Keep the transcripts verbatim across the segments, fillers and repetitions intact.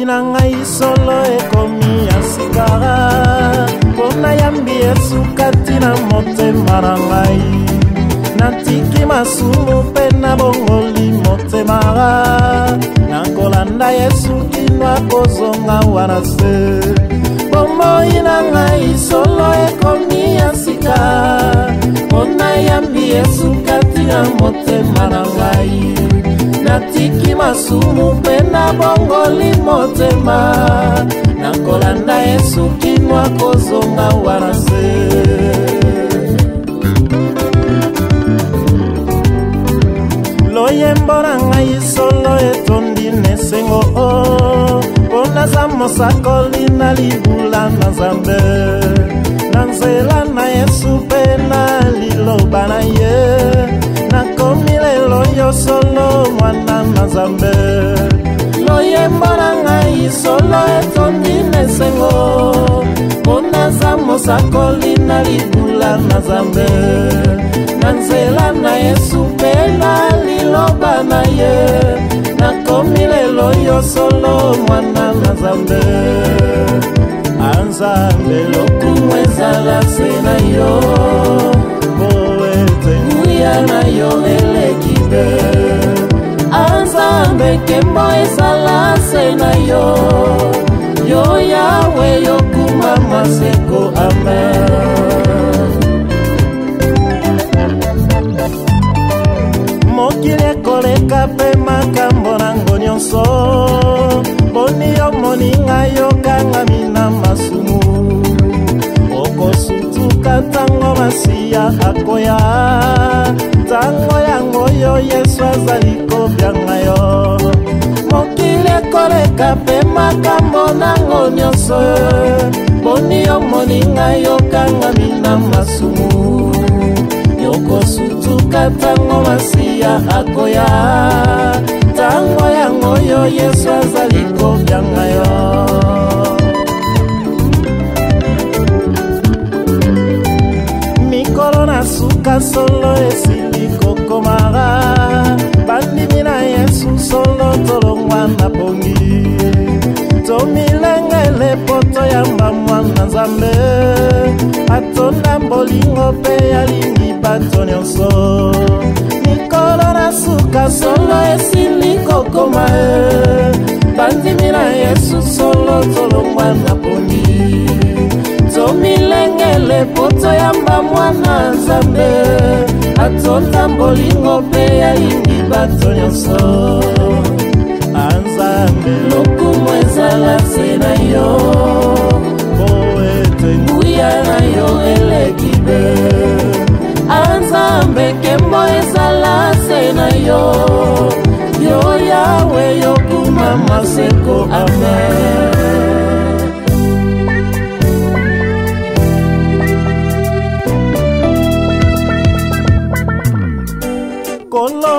Bomoi na ngai solo ekomi ya sikara, mpona yambi Yesu kati na motema na ngai. Natiki masumu mpe nabongoli motema, nakolanda Yesu kino kozonga wana se. Bomoi na ngai solo ekomi ya sika, mpona yambi Yesu kati na motema na ngai. Natiki masumu mpe nabongoli motema, nakolanda Yesu kino kozonga wana se. Loyembo na ngai solo etondi nesengo o, mpona za mosakoli na libula na Nzambe. Na nzela na Yesu mpe na liloba na ye, nakomi lelo yo solo mwana na Nzambe. Loyembo na ngai solo etondi nesengo, mpona za mosakoli na libula na Nzambe. Na nzela na Yesu mpe na liloba na ye, nakomi lelo yo solo mwana na Nzambe. Anzambe lokumu ezala se na yo, boete nguya na yo eleki be. Anzambe kembo ezala se na yo, yo Yawe yokuma maseko amen. Mokili ekoleka pe makambo nango nyonso, boni yo moninga yokangami na masumu. Okosutuka tango masiya akoya, tango yango yo Yesu azali kobyanga yo. Mokili ekoleka pe makambo nango nyonso, boni yo moninga yokangami na masumu. Yokosutuka tango masiya akoya, tango yango yo Yesu azali kobyanga yo. Mikolo na suka solo esili kokomara, bandimi na Yesu solo tolongwa na pongi. Tomilengele poto yamba mwana Nzambe, atonda mbolingo pe yalingi bato nyonso. Mikolo na suka solo esili kokoma, bandimi na Yesu solo tolongwa na pongi. Tomilengele poto yamba mwana Nzambe, atonda mbolingo pe yalingi bato nyonso. Anzambe lokumu ezala se na yo, boete nguya na yo eleki be. Anzambe kembo ezala se na yo, yo Yawe yokuma maseko amen. Kolo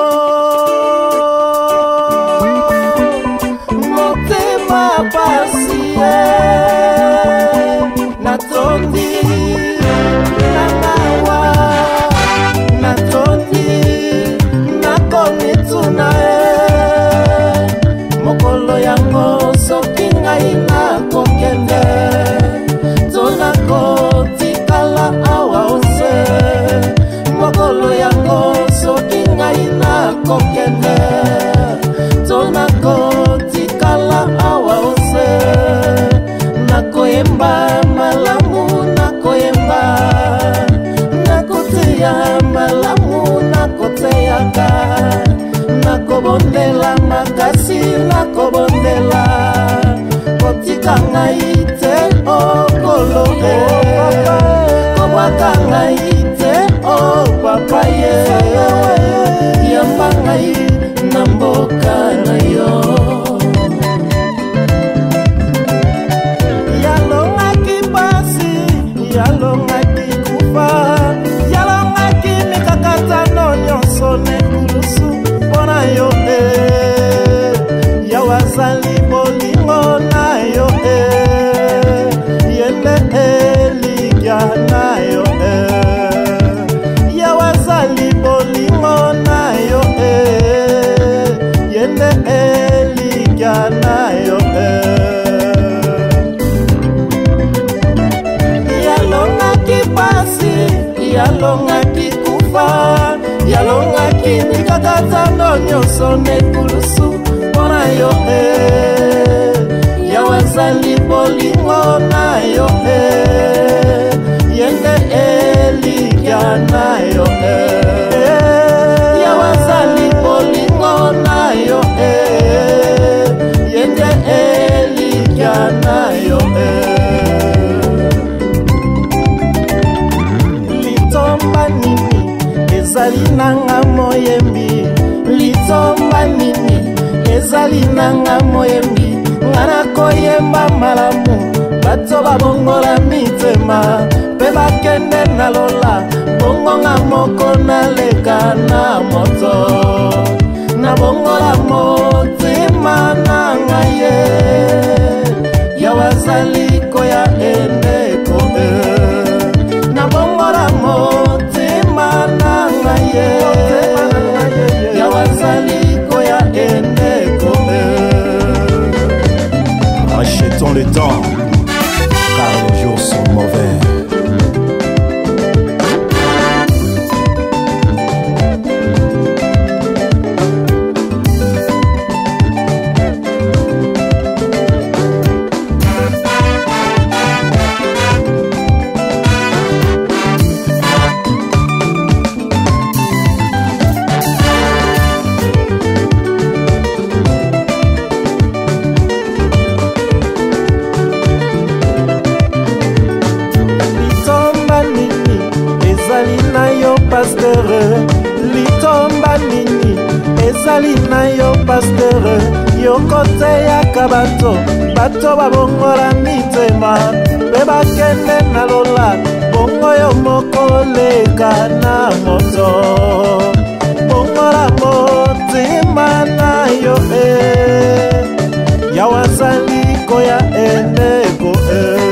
motema pasie, natondi na mawa, natondi nakomi tuna e. Mokolo yango soki ngai nakokende, tonakotikala awa ose. Mokolo yango soki ngai nakokende, tonakotikala awa ose. Nakoyemba malamu, nakoyemba, nakoteya malamu, nakoteyaka. Nakobondela makasi, nakobondela, kotika ngai te okolo e. Kobwaka ngai te o papa ye, yamba ngai na mboka na yo. Yalongaki pasi, yalongaki kufa, yalongaki mikakatano nyonso nekulusu mpona yo e. Yawazali bolingo na yo e, yende eligya na yo e. yalongaki kufa yalongaki mikakatano nyonso nekulusu mpona yo e Yawe azali bolingo na yo e yende elikya na yo e Yawe azali bolingo na yo e yende elikya na yo e Litomba nini ezali nanga moyembi Litomba nini ezali nanga moyembi Ngana koyemba malamu bato babongola mitema pe bakende na lola bongo nga moko na leka na moto na bongola motima na ngaye Yawe azali koya endeko e na bongola motima na ngaye Yawe azali koya endeko e Achetons le temps, car les jours sont mauvais. Pasteur, litomba nini ezali na yo pasteur yo kote ya kabato bato babongola mitema pe bakende na lola bongo yo moko leka na moto bongola motima na yo e Yawe azali koya endeko e